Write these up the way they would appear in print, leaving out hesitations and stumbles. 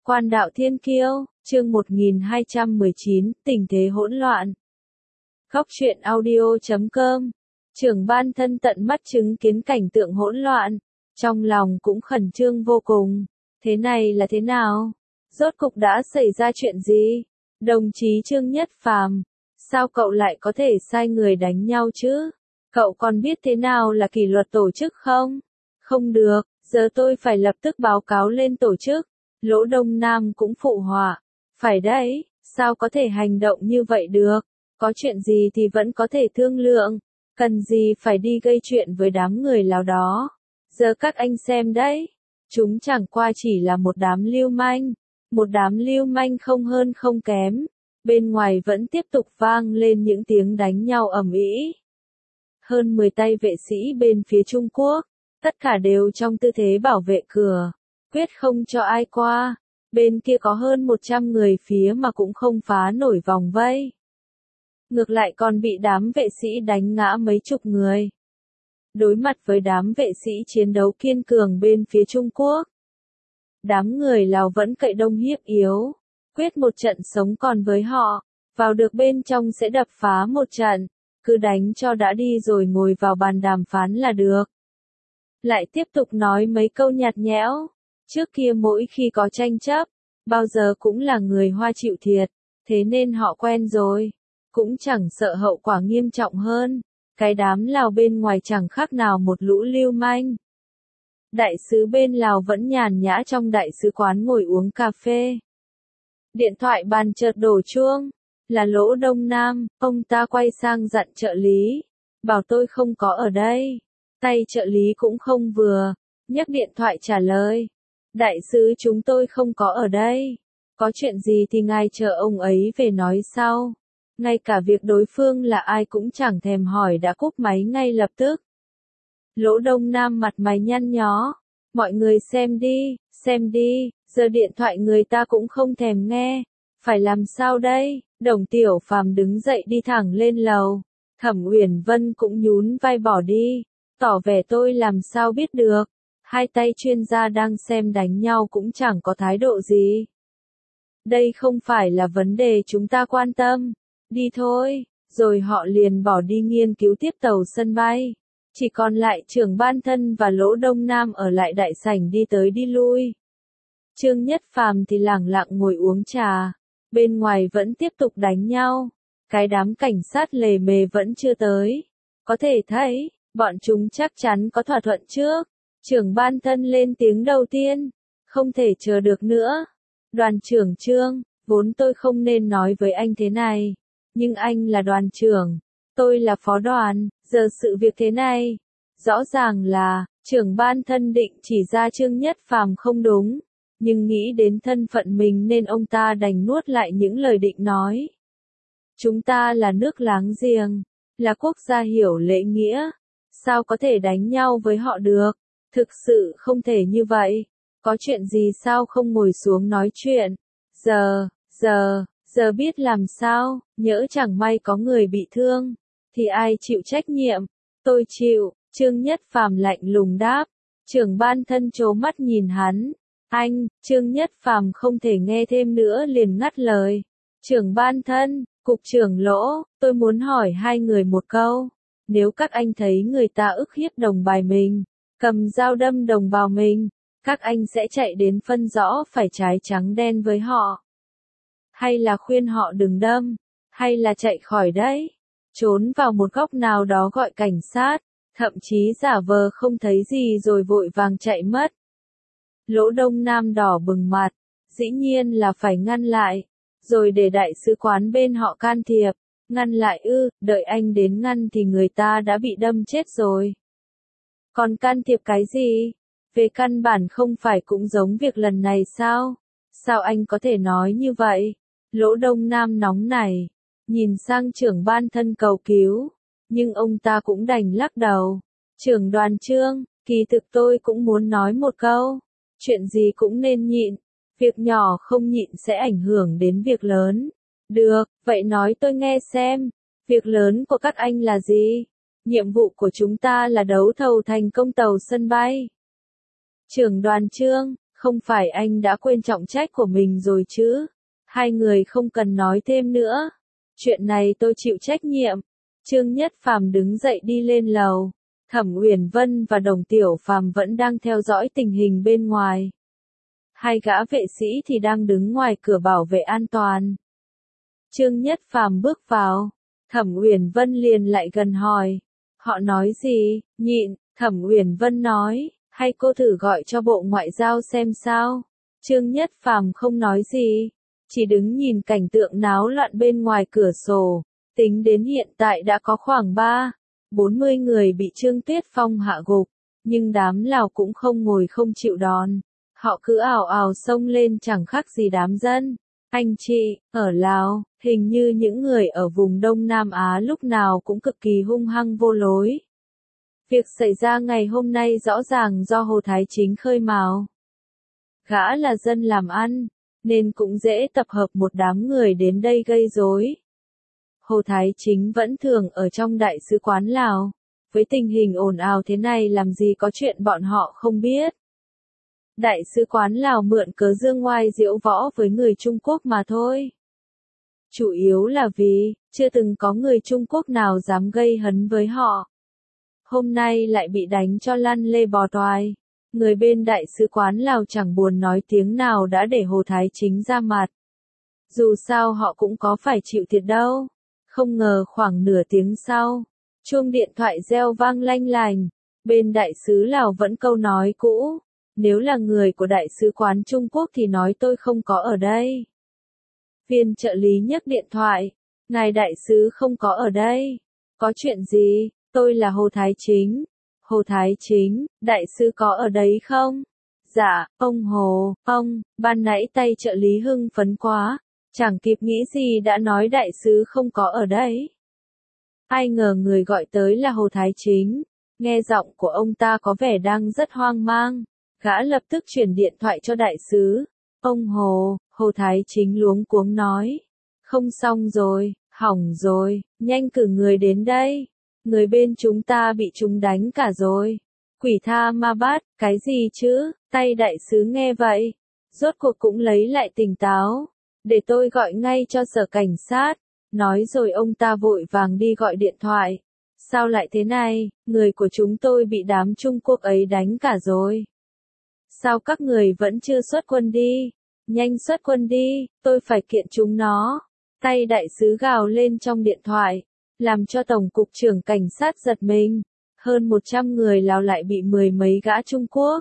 Quan đạo thiên kiêu, chương 1219, tình thế hỗn loạn. Góc truyện audio.com. Trưởng ban thân tận mắt chứng kiến cảnh tượng hỗn loạn, trong lòng cũng khẩn trương vô cùng. Thế này là thế nào? Rốt cục đã xảy ra chuyện gì? Đồng chí Trương Nhất Phàm, sao cậu lại có thể sai người đánh nhau chứ? Cậu còn biết thế nào là kỷ luật tổ chức không? Không được, giờ tôi phải lập tức báo cáo lên tổ chức. Lỗ Đông Nam cũng phụ họa. Phải đấy, sao có thể hành động như vậy được? Có chuyện gì thì vẫn có thể thương lượng. Cần gì phải đi gây chuyện với đám người láo đó? Giờ các anh xem đấy. Chúng chẳng qua chỉ là một đám lưu manh. Một đám lưu manh không hơn không kém. Bên ngoài vẫn tiếp tục vang lên những tiếng đánh nhau ầm ĩ. Hơn 10 tay vệ sĩ bên phía Trung Quốc. Tất cả đều trong tư thế bảo vệ cửa. Quyết không cho ai qua. Bên kia có hơn 100 người phía mà cũng không phá nổi vòng vây. Ngược lại còn bị đám vệ sĩ đánh ngã mấy chục người. Đối mặt với đám vệ sĩ chiến đấu kiên cường bên phía Trung Quốc. Đám người Lào vẫn cậy đông hiếp yếu. Quyết một trận sống còn với họ. Vào được bên trong sẽ đập phá một trận. Cứ đánh cho đã đi rồi ngồi vào bàn đàm phán là được. Lại tiếp tục nói mấy câu nhạt nhẽo. Trước kia mỗi khi có tranh chấp, bao giờ cũng là người Hoa chịu thiệt, thế nên họ quen rồi. Cũng chẳng sợ hậu quả nghiêm trọng hơn. Cái đám Lào bên ngoài chẳng khác nào một lũ lưu manh. Đại sứ bên Lào vẫn nhàn nhã trong đại sứ quán ngồi uống cà phê. Điện thoại bàn chợt đổ chuông. Là Lỗ Đông Nam, ông ta quay sang dặn trợ lý. Bảo tôi không có ở đây. Tay trợ lý cũng không vừa. Nhấc điện thoại trả lời. Đại sứ chúng tôi không có ở đây. Có chuyện gì thì ngài chờ ông ấy về nói sau. Ngay cả việc đối phương là ai cũng chẳng thèm hỏi đã cúp máy ngay lập tức. Lỗ Đông Nam mặt mày nhăn nhó. Mọi người xem đi, giờ điện thoại người ta cũng không thèm nghe. Phải làm sao đây? Đồng Tiểu Phàm đứng dậy đi thẳng lên lầu. Thẩm Uyển Vân cũng nhún vai bỏ đi. Tỏ vẻ tôi làm sao biết được. Hai tay chuyên gia đang xem đánh nhau cũng chẳng có thái độ gì. Đây không phải là vấn đề chúng ta quan tâm. Đi thôi. Rồi họ liền bỏ đi nghiên cứu tiếp tàu sân bay. Chỉ còn lại trưởng ban thân và Lỗ Đông Nam ở lại đại sảnh đi tới đi lui. Trương Nhất Phàm thì lẳng lặng ngồi uống trà. Bên ngoài vẫn tiếp tục đánh nhau. Cái đám cảnh sát lề mề vẫn chưa tới. Có thể thấy, bọn chúng chắc chắn có thỏa thuận trước. Trưởng ban thân lên tiếng đầu tiên. Không thể chờ được nữa. Đoàn trưởng Trương, vốn tôi không nên nói với anh thế này. Nhưng anh là đoàn trưởng. Tôi là phó đoàn. Giờ sự việc thế này. Rõ ràng là, trưởng ban thân định chỉ ra Trương Nhất Phàm không đúng. Nhưng nghĩ đến thân phận mình nên ông ta đành nuốt lại những lời định nói. Chúng ta là nước láng giềng. Là quốc gia hiểu lễ nghĩa. Sao có thể đánh nhau với họ được? Thực sự không thể như vậy. Có chuyện gì sao không ngồi xuống nói chuyện? Giờ biết làm sao, nhỡ chẳng may có người bị thương. Thì ai chịu trách nhiệm? Tôi chịu, Trương Nhất Phàm lạnh lùng đáp. Trưởng ban thân trố mắt nhìn hắn. Anh, Trương Nhất Phàm không thể nghe thêm nữa liền ngắt lời. Trưởng ban thân, cục trưởng Lỗ, tôi muốn hỏi hai người một câu. Nếu các anh thấy người ta ức hiếp đồng bài mình, cầm dao đâm đồng bào mình, các anh sẽ chạy đến phân rõ phải trái trắng đen với họ. Hay là khuyên họ đừng đâm, hay là chạy khỏi đấy, trốn vào một góc nào đó gọi cảnh sát, thậm chí giả vờ không thấy gì rồi vội vàng chạy mất. Lỗ Đông Nam đỏ bừng mặt, dĩ nhiên là phải ngăn lại, rồi để đại sứ quán bên họ can thiệp. Ngăn lại ư, đợi anh đến ngăn thì người ta đã bị đâm chết rồi. Còn can thiệp cái gì? Về căn bản không phải cũng giống việc lần này sao? Sao anh có thể nói như vậy? Lỗ Đông Nam nóng nảy, nhìn sang trưởng ban thân cầu cứu, nhưng ông ta cũng đành lắc đầu. Trưởng đoàn Trương, kỳ thực tôi cũng muốn nói một câu. Chuyện gì cũng nên nhịn, việc nhỏ không nhịn sẽ ảnh hưởng đến việc lớn. Được, vậy nói tôi nghe xem, việc lớn của các anh là gì? Nhiệm vụ của chúng ta là đấu thầu thành công tàu sân bay. Trưởng đoàn Trương, Không phải anh đã quên trọng trách của mình rồi chứ? Hai người không cần nói thêm nữa. Chuyện này tôi chịu trách nhiệm. Trương Nhất Phàm đứng dậy đi lên lầu. Thẩm Uyển Vân và Đồng Tiểu Phàm vẫn đang theo dõi tình hình bên ngoài. Hai gã vệ sĩ thì đang đứng ngoài cửa bảo vệ an toàn. Trương Nhất Phàm bước vào. Thẩm Uyển Vân liền lại gần hỏi. Họ nói gì? Nhịn, Thẩm Uyển Vân nói. Hay cô thử gọi cho Bộ Ngoại giao xem sao? Trương Nhất Phàm không nói gì. Chỉ đứng nhìn cảnh tượng náo loạn bên ngoài cửa sổ. Tính đến hiện tại đã có khoảng 40 người bị Trương Tuyết Phong hạ gục. Nhưng đám Lào cũng không ngồi không chịu đòn. Họ cứ ào ào xông lên chẳng khác gì đám dân. Anh chị, ở Lào, hình như những người ở vùng Đông Nam Á lúc nào cũng cực kỳ hung hăng vô lối. Việc xảy ra ngày hôm nay rõ ràng do Hồ Thái Chính khơi mào. Gã là dân làm ăn, nên cũng dễ tập hợp một đám người đến đây gây rối. Hồ Thái Chính vẫn thường ở trong đại sứ quán Lào. Với tình hình ồn ào thế này làm gì có chuyện bọn họ không biết. Đại sứ quán Lào mượn cớ dương ngoai diễu võ với người Trung Quốc mà thôi. Chủ yếu là vì, chưa từng có người Trung Quốc nào dám gây hấn với họ. Hôm nay lại bị đánh cho lăn lê bò toài. Người bên đại sứ quán Lào chẳng buồn nói tiếng nào đã để Hồ Thái Chính ra mặt. Dù sao họ cũng có phải chịu thiệt đâu. Không ngờ khoảng nửa tiếng sau, chuông điện thoại reo vang lanh lành. Bên đại sứ Lào vẫn câu nói cũ. Nếu là người của đại sứ quán Trung Quốc thì nói tôi không có ở đây. Viên trợ lý nhấc điện thoại. Ngài đại sứ không có ở đây. Có chuyện gì? Tôi là Hồ Thái Chính. Hồ Thái Chính, đại sứ có ở đấy không? Dạ, ông Hồ, ban nãy tay trợ lý hưng phấn quá. Chẳng kịp nghĩ gì đã nói đại sứ không có ở đấy. Ai ngờ người gọi tới là Hồ Thái Chính. Nghe giọng của ông ta có vẻ đang rất hoang mang. Gã lập tức chuyển điện thoại cho đại sứ. Ông Hồ, Hồ Thái Chính luống cuống nói. Không xong rồi, hỏng rồi, nhanh cử người đến đây. Người bên chúng ta bị chúng đánh cả rồi. Quỷ tha ma bát, cái gì chứ? Tay đại sứ nghe vậy. Rốt cuộc cũng lấy lại tỉnh táo. Để tôi gọi ngay cho sở cảnh sát. Nói rồi ông ta vội vàng đi gọi điện thoại. Sao lại thế này? Người của chúng tôi bị đám Trung Quốc ấy đánh cả rồi. Sao các người vẫn chưa xuất quân đi? Nhanh xuất quân đi, tôi phải kiện chúng nó. Tay đại sứ gào lên trong điện thoại, làm cho Tổng cục trưởng cảnh sát giật mình. Hơn 100 người Lào lại bị mười mấy gã Trung Quốc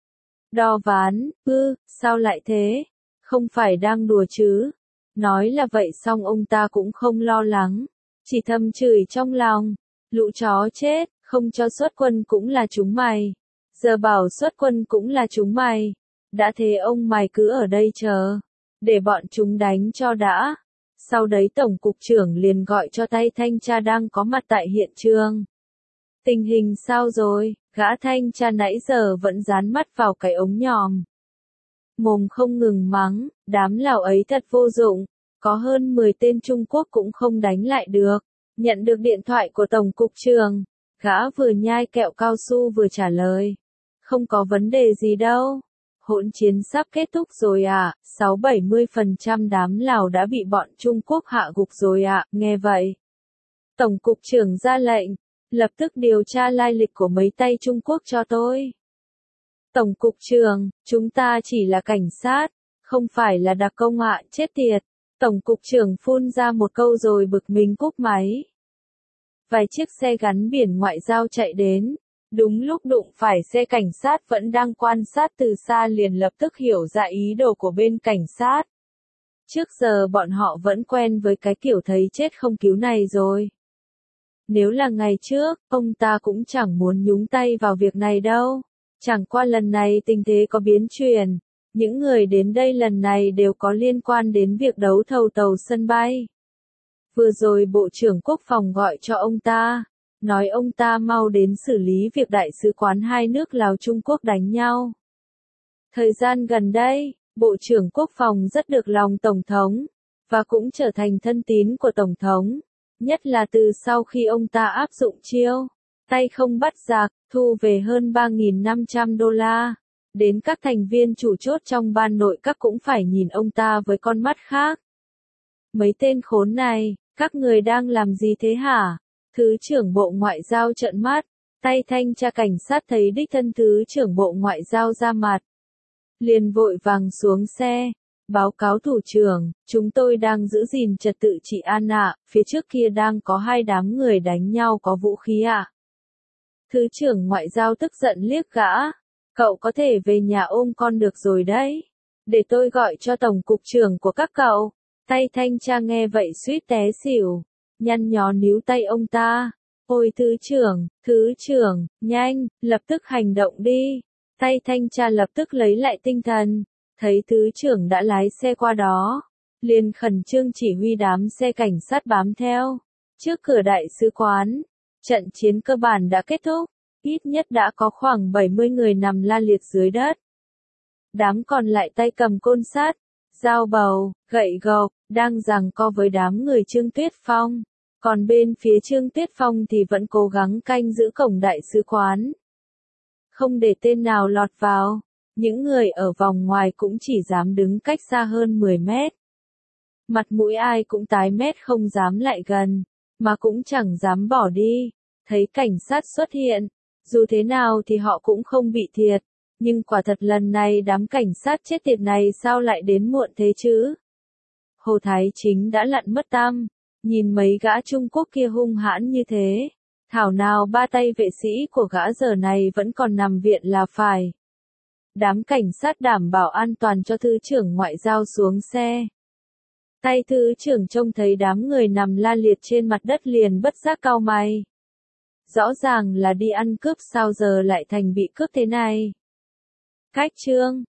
đo ván, sao lại thế? Không phải đang đùa chứ? Nói là vậy xong ông ta cũng không lo lắng, chỉ thầm chửi trong lòng. Lũ chó chết, không cho xuất quân cũng là chúng mày. Giờ bảo xuất quân cũng là chúng mày. Đã thế ông mày cứ ở đây chờ. Để bọn chúng đánh cho đã. Sau đấy Tổng cục trưởng liền gọi cho tay thanh tra đang có mặt tại hiện trường. Tình hình sao rồi? Gã thanh tra nãy giờ vẫn dán mắt vào cái ống nhòm. Mồm không ngừng mắng, đám Lào ấy thật vô dụng. Có hơn 10 tên Trung Quốc cũng không đánh lại được. Nhận được điện thoại của Tổng cục trưởng. Gã vừa nhai kẹo cao su vừa trả lời. Không có vấn đề gì đâu. Hỗn chiến sắp kết thúc rồi ạ, 60-70% đám Lào đã bị bọn Trung Quốc hạ gục rồi ạ, nghe vậy. Tổng cục trưởng ra lệnh, lập tức điều tra lai lịch của mấy tay Trung Quốc cho tôi. Tổng cục trưởng, chúng ta chỉ là cảnh sát, không phải là đặc công ạ, chết tiệt. Tổng cục trưởng phun ra một câu rồi bực mình cúp máy. Vài chiếc xe gắn biển ngoại giao chạy đến. Đúng lúc đụng phải xe cảnh sát vẫn đang quan sát từ xa liền lập tức hiểu ra ý đồ của bên cảnh sát. Trước giờ bọn họ vẫn quen với cái kiểu thấy chết không cứu này rồi. Nếu là ngày trước, ông ta cũng chẳng muốn nhúng tay vào việc này đâu. Chẳng qua lần này tình thế có biến chuyển. Những người đến đây lần này đều có liên quan đến việc đấu thầu tàu sân bay. Vừa rồi Bộ trưởng Quốc phòng gọi cho ông ta. Nói ông ta mau đến xử lý việc đại sứ quán hai nước Lào Trung Quốc đánh nhau. Thời gian gần đây, Bộ trưởng Quốc phòng rất được lòng Tổng thống, và cũng trở thành thân tín của Tổng thống, nhất là từ sau khi ông ta áp dụng chiêu tay không bắt giặc, thu về hơn 3.500 đô la. Đến các thành viên chủ chốt trong ban nội các cũng phải nhìn ông ta với con mắt khác. Mấy tên khốn này, các người đang làm gì thế hả? Thứ trưởng Bộ Ngoại giao trợn mắt, tay thanh tra cảnh sát thấy đích thân Thứ trưởng Bộ Ngoại giao ra mặt. Liền vội vàng xuống xe, báo cáo thủ trưởng, chúng tôi đang giữ gìn trật tự trị an ạ, phía trước kia đang có hai đám người đánh nhau có vũ khí ạ. Thứ trưởng Ngoại giao tức giận liếc gã, cậu có thể về nhà ôm con được rồi đấy, để tôi gọi cho tổng cục trưởng của các cậu. Tay thanh tra nghe vậy suýt té xỉu, nhăn nhó níu tay ông ta. Ôi thứ trưởng, nhanh, lập tức hành động đi. Tay thanh tra lập tức lấy lại tinh thần, thấy thứ trưởng đã lái xe qua đó, liền khẩn trương chỉ huy đám xe cảnh sát bám theo. Trước cửa đại sứ quán, trận chiến cơ bản đã kết thúc, ít nhất đã có khoảng 70 người nằm la liệt dưới đất. Đám còn lại tay cầm côn sắt, dao bầu, gậy gộc, đang giằng co với đám người Trương Tuyết Phong. Còn bên phía Trương Tuyết Phong thì vẫn cố gắng canh giữ cổng đại sứ quán, không để tên nào lọt vào. Những người ở vòng ngoài cũng chỉ dám đứng cách xa hơn 10 mét. Mặt mũi ai cũng tái mét không dám lại gần, mà cũng chẳng dám bỏ đi. Thấy cảnh sát xuất hiện, dù thế nào thì họ cũng không bị thiệt. Nhưng quả thật lần này đám cảnh sát chết tiệt này sao lại đến muộn thế chứ? Hồ Thái Chính đã lặn mất tăm, nhìn mấy gã Trung Quốc kia hung hãn như thế. Thảo nào ba tay vệ sĩ của gã giờ này vẫn còn nằm viện là phải. Đám cảnh sát đảm bảo an toàn cho Thứ trưởng Ngoại giao xuống xe. Tay Thứ trưởng trông thấy đám người nằm la liệt trên mặt đất liền bất giác cau mày. Rõ ràng là đi ăn cướp sao giờ lại thành bị cướp thế này. Cách chương